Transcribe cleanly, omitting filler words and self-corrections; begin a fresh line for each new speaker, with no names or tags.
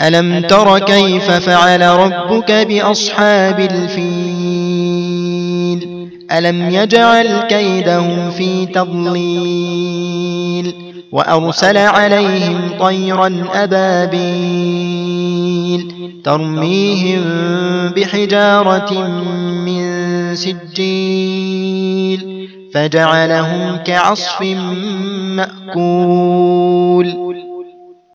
ألم تر كيف فعل ربك بأصحاب الفيل ألم يجعل كيدهم في تضليل وأرسل عليهم طيرا أبابيل ترميهم بحجارة من سجيل فجعلهم كعصف مأكول